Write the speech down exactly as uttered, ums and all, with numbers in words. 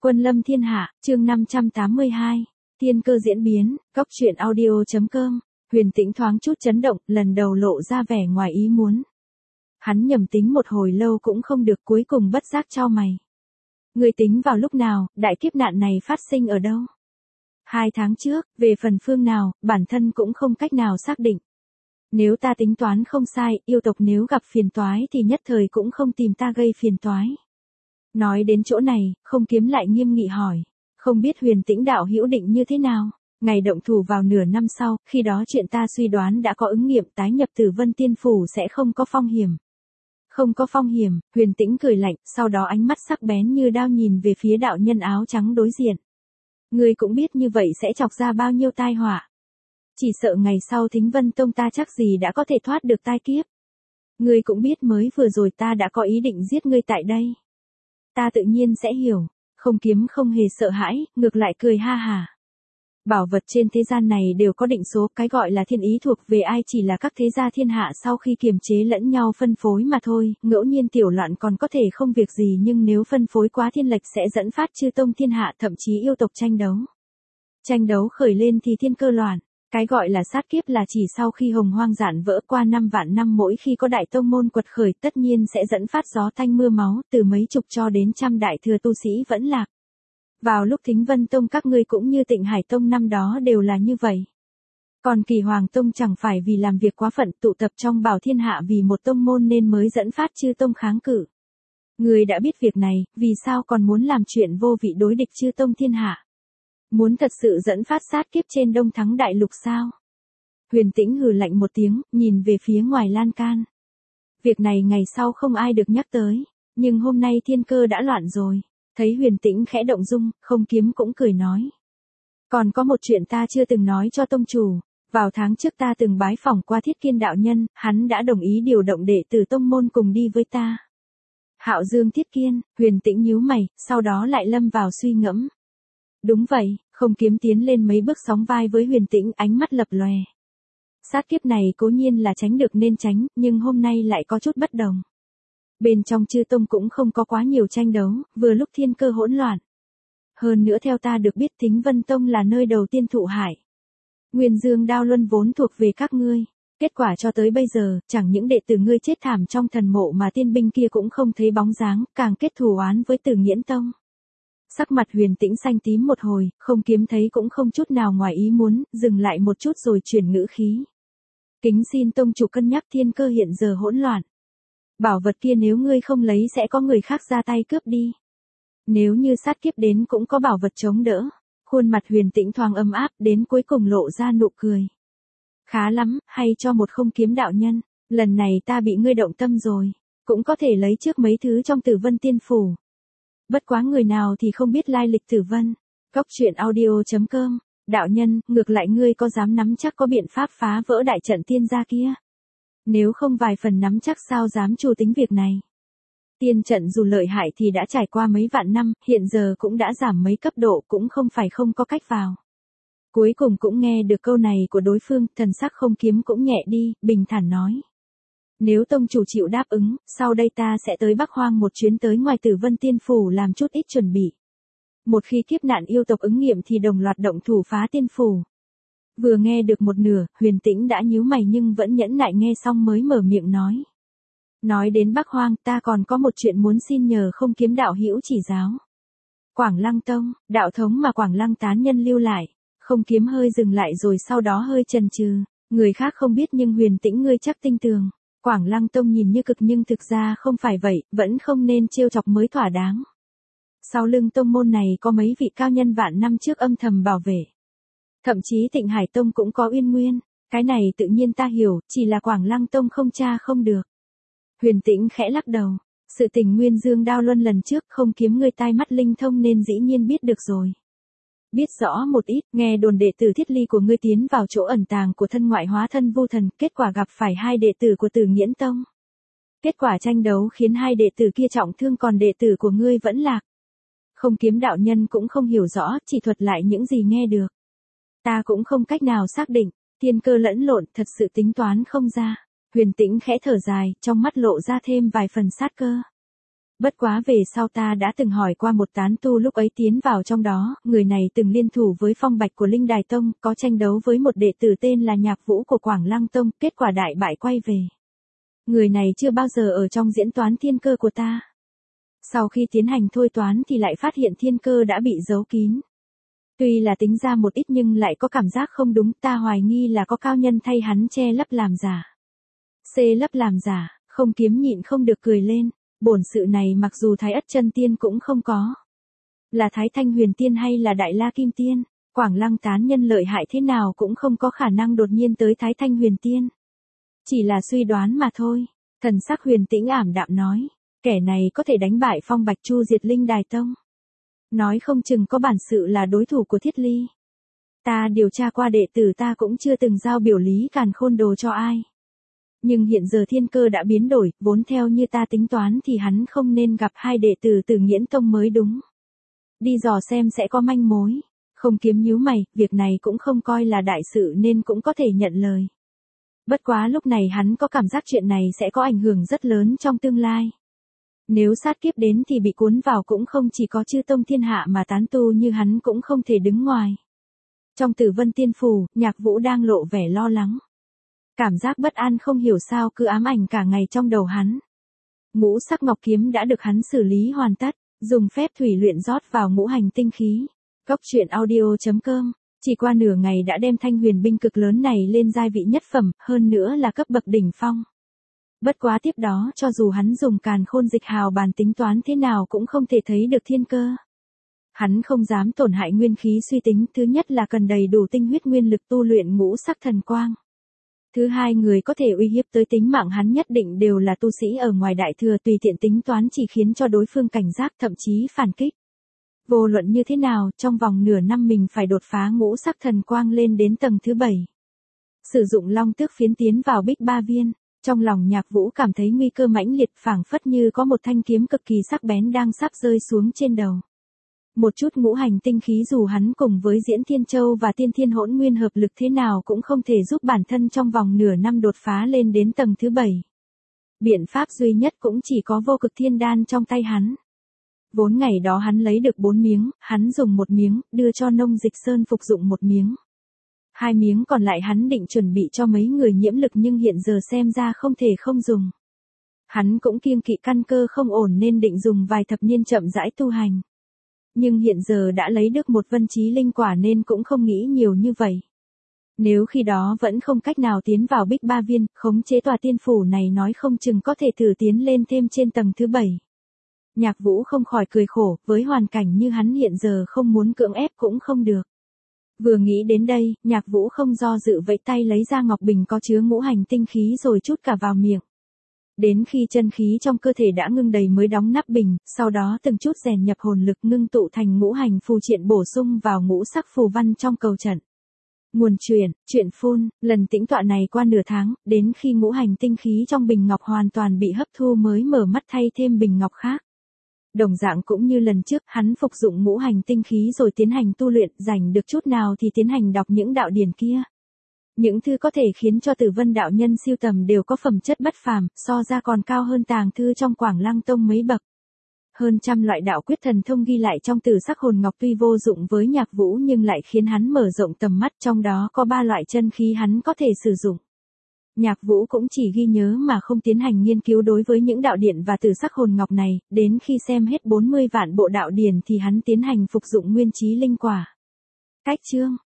Quân lâm thiên hạ, chương năm trăm tám mươi hai. Thiên cơ diễn biến, góc truyện audio.com. Huyền Tĩnh thoáng chút chấn động, lần đầu lộ ra vẻ ngoài ý muốn. Hắn nhầm tính một hồi lâu cũng không được, cuối cùng bất giác chau mày. Người tính vào lúc nào, đại kiếp nạn này phát sinh ở đâu? Hai tháng trước, về phần phương nào, bản thân cũng không cách nào xác định. Nếu ta tính toán không sai, yêu tộc nếu gặp phiền toái thì nhất thời cũng không tìm ta gây phiền toái. Nói đến chỗ này, Không Kiếm lại nghiêm nghị hỏi. Không biết Huyền Tĩnh đạo hữu định như thế nào? Ngày động thủ vào nửa năm sau, khi đó chuyện ta suy đoán đã có ứng nghiệm, tái nhập Tử Vân Tiên Phủ sẽ không có phong hiểm. Không có phong hiểm, Huyền Tĩnh cười lạnh, sau đó ánh mắt sắc bén như đao nhìn về phía đạo nhân áo trắng đối diện. Ngươi cũng biết như vậy sẽ chọc ra bao nhiêu tai họa. Chỉ sợ ngày sau Thính Vân Tông ta chắc gì đã có thể thoát được tai kiếp. Ngươi cũng biết mới vừa rồi ta đã có ý định giết ngươi tại đây. Ta tự nhiên sẽ hiểu. Không Kiếm không hề sợ hãi, ngược lại cười ha hà. Bảo vật trên thế gian này đều có định số, cái gọi là thiên ý thuộc về ai chỉ là các thế gia thiên hạ sau khi kiềm chế lẫn nhau phân phối mà thôi, ngẫu nhiên tiểu loạn còn có thể không việc gì, nhưng nếu phân phối quá thiên lệch sẽ dẫn phát chư tông thiên hạ thậm chí yêu tộc tranh đấu. Tranh đấu khởi lên thì thiên cơ loạn. Cái gọi là sát kiếp là chỉ sau khi hồng hoang giản vỡ qua năm vạn năm, mỗi khi có đại tông môn quật khởi tất nhiên sẽ dẫn phát gió tanh mưa máu, từ mấy chục cho đến trăm đại thừa tu sĩ vẫn lạc. Vào lúc Thính Vân Tông các ngươi cũng như Tịnh Hải Tông năm đó đều là như vậy. Còn Kỳ Hoàng Tông chẳng phải vì làm việc quá phận tụ tập trong Bảo Thiên Hạ vì một tông môn nên mới dẫn phát chư tông kháng cự. Ngươi đã biết việc này, vì sao còn muốn làm chuyện vô vị đối địch chư tông thiên hạ? Muốn thật sự dẫn phát sát kiếp trên Đông Thắng Đại Lục sao? Huyền Tĩnh hừ lạnh một tiếng, nhìn về phía ngoài lan can. Việc này ngày sau không ai được nhắc tới, nhưng hôm nay thiên cơ đã loạn rồi. Thấy Huyền Tĩnh khẽ động dung, Không Kiếm cũng cười nói. Còn có một chuyện ta chưa từng nói cho tông chủ, vào tháng trước ta từng bái phỏng qua Thiết Kiên đạo nhân, hắn đã đồng ý điều động đệ tử tông môn cùng đi với ta. Hạo Dương Thiết Kiên, Huyền Tĩnh nhíu mày, sau đó lại lâm vào suy ngẫm. Đúng vậy, Không Kiếm tiến lên mấy bước sóng vai với Huyền Tĩnh, ánh mắt lập lòe. Sát kiếp này cố nhiên là tránh được nên tránh, nhưng hôm nay lại có chút bất đồng. Bên trong chư tông cũng không có quá nhiều tranh đấu, vừa lúc thiên cơ hỗn loạn. Hơn nữa theo ta được biết Thính Vân Tông là nơi đầu tiên thụ hại. Nguyên Dương Đao Luân vốn thuộc về các ngươi. Kết quả cho tới bây giờ, chẳng những đệ tử ngươi chết thảm trong thần mộ mà tiên binh kia cũng không thấy bóng dáng, càng kết thù oán với Tử Nghiễn Tông. Sắc mặt Huyền Tĩnh xanh tím một hồi, Không Kiếm thấy cũng không chút nào ngoài ý muốn, dừng lại một chút rồi chuyển ngữ khí. Kính xin tông chủ cân nhắc, thiên cơ hiện giờ hỗn loạn. Bảo vật kia nếu ngươi không lấy sẽ có người khác ra tay cướp đi. Nếu như sát kiếp đến cũng có bảo vật chống đỡ. Khuôn mặt Huyền Tĩnh thoáng ấm áp, đến cuối cùng lộ ra nụ cười. Khá lắm, hay cho một Không Kiếm đạo nhân, lần này ta bị ngươi động tâm rồi. Cũng có thể lấy trước mấy thứ trong Tử Vân Tiên Phủ. Bất quá người nào thì không biết lai lịch Tử Vân. Góc truyện audio.com. Đạo nhân, ngược lại ngươi có dám nắm chắc có biện pháp phá vỡ đại trận tiên gia kia? Nếu không vài phần nắm chắc sao dám chủ tính việc này? Tiên trận dù lợi hại thì đã trải qua mấy vạn năm, hiện giờ cũng đã giảm mấy cấp độ, cũng không phải không có cách vào. Cuối cùng cũng nghe được câu này của đối phương, thần sắc Không Kiếm cũng nhẹ đi, bình thản nói. Nếu tông chủ chịu đáp ứng, sau đây ta sẽ tới Bắc Hoang một chuyến tới ngoài Tử Vân Tiên Phủ làm chút ít chuẩn bị. Một khi kiếp nạn yêu tộc ứng nghiệm thì đồng loạt động thủ phá tiên phủ. Vừa nghe được một nửa, Huyền Tĩnh đã nhíu mày nhưng vẫn nhẫn nại nghe xong mới mở miệng nói. Nói đến Bắc Hoang, ta còn có một chuyện muốn xin nhờ Không Kiếm đạo hữu chỉ giáo. Quảng Lăng Tông, đạo thống mà Quảng Lăng tán nhân lưu lại. Không Kiếm hơi dừng lại rồi sau đó hơi chần chừ. Người khác không biết nhưng Huyền Tĩnh ngươi chắc tinh tường. Quảng Lăng Tông nhìn như cực nhưng thực ra không phải vậy, vẫn không nên trêu chọc mới thỏa đáng. Sau lưng tông môn này có mấy vị cao nhân vạn năm trước âm thầm bảo vệ. Thậm chí Tịnh Hải Tông cũng có uyên nguyên, cái này tự nhiên ta hiểu, chỉ là Quảng Lăng Tông không tra không được. Huyền Tĩnh khẽ lắc đầu, sự tình Nguyên Dương Đao Luân lần trước Không Kiếm ngươi tai mắt linh thông nên dĩ nhiên biết được rồi. Biết rõ một ít, nghe đồn đệ tử Thiết Ly của ngươi tiến vào chỗ ẩn tàng của thân ngoại hóa thân vô thần, kết quả gặp phải hai đệ tử của Tử Nghiễn Tông. Kết quả tranh đấu khiến hai đệ tử kia trọng thương còn đệ tử của ngươi vẫn lạc. Không Kiếm đạo nhân cũng không hiểu rõ, chỉ thuật lại những gì nghe được. Ta cũng không cách nào xác định, thiên cơ lẫn lộn, thật sự tính toán không ra. Huyền Tĩnh khẽ thở dài, trong mắt lộ ra thêm vài phần sát cơ. Bất quá về sau ta đã từng hỏi qua một tán tu lúc ấy tiến vào trong đó, người này từng liên thủ với Phong Bạch của Linh Đài Tông, có tranh đấu với một đệ tử tên là Nhạc Vũ của Quảng Lăng Tông, kết quả đại bại quay về. Người này chưa bao giờ ở trong diễn toán thiên cơ của ta. Sau khi tiến hành thôi toán thì lại phát hiện thiên cơ đã bị giấu kín. Tuy là tính ra một ít nhưng lại có cảm giác không đúng, ta hoài nghi là có cao nhân thay hắn che lấp làm giả. C lấp làm giả, Không Kiếm nhịn không được cười lên, bổn sự này mặc dù Thái Ất Chân Tiên cũng không có. Là Thái Thanh Huyền Tiên hay là Đại La Kim Tiên, Quảng Lăng tán nhân lợi hại thế nào cũng không có khả năng đột nhiên tới Thái Thanh Huyền Tiên. Chỉ là suy đoán mà thôi, thần sắc Huyền Tĩnh ảm đạm nói, kẻ này có thể đánh bại Phong Bạch chu diệt Linh Đài Tông. Nói không chừng có bản sự là đối thủ của Thiết Ly. Ta điều tra qua đệ tử ta cũng chưa từng giao biểu lý càn khôn đồ cho ai. Nhưng hiện giờ thiên cơ đã biến đổi, vốn theo như ta tính toán thì hắn không nên gặp hai đệ tử từ Nghiễn Tông mới đúng. Đi dò xem sẽ có manh mối. Không Kiếm nhíu mày, việc này cũng không coi là đại sự nên cũng có thể nhận lời. Bất quá lúc này hắn có cảm giác chuyện này sẽ có ảnh hưởng rất lớn trong tương lai. Nếu sát kiếp đến thì bị cuốn vào cũng không chỉ có chư tông thiên hạ mà tán tu như hắn cũng không thể đứng ngoài. Trong Tử Vân Tiên Phủ, Nhạc Vũ đang lộ vẻ lo lắng. Cảm giác bất an không hiểu sao cứ ám ảnh cả ngày trong đầu hắn. Ngũ sắc ngọc kiếm đã được hắn xử lý hoàn tất, dùng phép thủy luyện rót vào ngũ hành tinh khí. Cốc truyện audio chấm com, chỉ qua nửa ngày đã đem thanh huyền binh cực lớn này lên giai vị nhất phẩm, hơn nữa là cấp bậc đỉnh phong. Bất quá tiếp đó cho dù hắn dùng càn khôn dịch hào bàn tính toán thế nào cũng không thể thấy được thiên cơ. Hắn không dám tổn hại nguyên khí suy tính, thứ nhất là cần đầy đủ tinh huyết nguyên lực tu luyện ngũ sắc thần quang. Thứ hai, người có thể uy hiếp tới tính mạng hắn nhất định đều là tu sĩ ở ngoài đại thừa, tùy tiện tính toán chỉ khiến cho đối phương cảnh giác thậm chí phản kích. Vô luận như thế nào, trong vòng nửa năm mình phải đột phá ngũ sắc thần quang lên đến tầng thứ bảy. Sử dụng long tước phiến tiến vào Bích Ba Viên, trong lòng Nhạc Vũ cảm thấy nguy cơ mãnh liệt, phảng phất như có một thanh kiếm cực kỳ sắc bén đang sắp rơi xuống trên đầu. Một chút ngũ hành tinh khí dù hắn cùng với Diễn Thiên Châu và Tiên Thiên Hỗn Nguyên hợp lực thế nào cũng không thể giúp bản thân trong vòng nửa năm đột phá lên đến tầng thứ bảy. Biện pháp duy nhất cũng chỉ có vô cực thiên đan trong tay hắn. Vốn ngày đó hắn lấy được bốn miếng, hắn dùng một miếng, đưa cho Nông Dịch Sơn phục dụng một miếng. Hai miếng còn lại hắn định chuẩn bị cho mấy người nhiễm lực nhưng hiện giờ xem ra không thể không dùng. Hắn cũng kiêng kỵ căn cơ không ổn nên định dùng vài thập niên chậm rãi tu hành. Nhưng hiện giờ đã lấy được một vân chí linh quả nên cũng không nghĩ nhiều như vậy. Nếu khi đó vẫn không cách nào tiến vào Bích Ba Viên, khống chế tòa tiên phủ này nói không chừng có thể thử tiến lên thêm trên tầng thứ bảy. Nhạc Vũ không khỏi cười khổ, với hoàn cảnh như hắn hiện giờ không muốn cưỡng ép cũng không được. Vừa nghĩ đến đây, Nhạc Vũ không do dự vẫy tay lấy ra ngọc bình có chứa ngũ hành tinh khí rồi trút cả vào miệng. Đến khi chân khí trong cơ thể đã ngưng đầy mới đóng nắp bình, sau đó từng chút rèn nhập hồn lực ngưng tụ thành ngũ hành phù triện bổ sung vào ngũ sắc phù văn trong cầu trận. Nguồn truyền, truyện phun, lần tĩnh tọa này qua nửa tháng, đến khi ngũ hành tinh khí trong bình ngọc hoàn toàn bị hấp thu mới mở mắt thay thêm bình ngọc khác. Đồng dạng cũng như lần trước, hắn phục dụng ngũ hành tinh khí rồi tiến hành tu luyện, rảnh được chút nào thì tiến hành đọc những đạo điển kia. Những thư có thể khiến cho Tử Vân đạo nhân siêu tầm đều có phẩm chất bất phàm, so ra còn cao hơn tàng thư trong Quảng Lăng Tông mấy bậc. Hơn trăm loại đạo quyết thần thông ghi lại trong Tử Sắc Hồn Ngọc tuy vô dụng với Nhạc Vũ nhưng lại khiến hắn mở rộng tầm mắt, trong đó có ba loại chân khí hắn có thể sử dụng. Nhạc Vũ cũng chỉ ghi nhớ mà không tiến hành nghiên cứu đối với những đạo điển và Tử Sắc Hồn Ngọc này, đến khi xem hết bốn mươi vạn bộ đạo điển thì hắn tiến hành phục dụng nguyên chí linh quả. Cách chương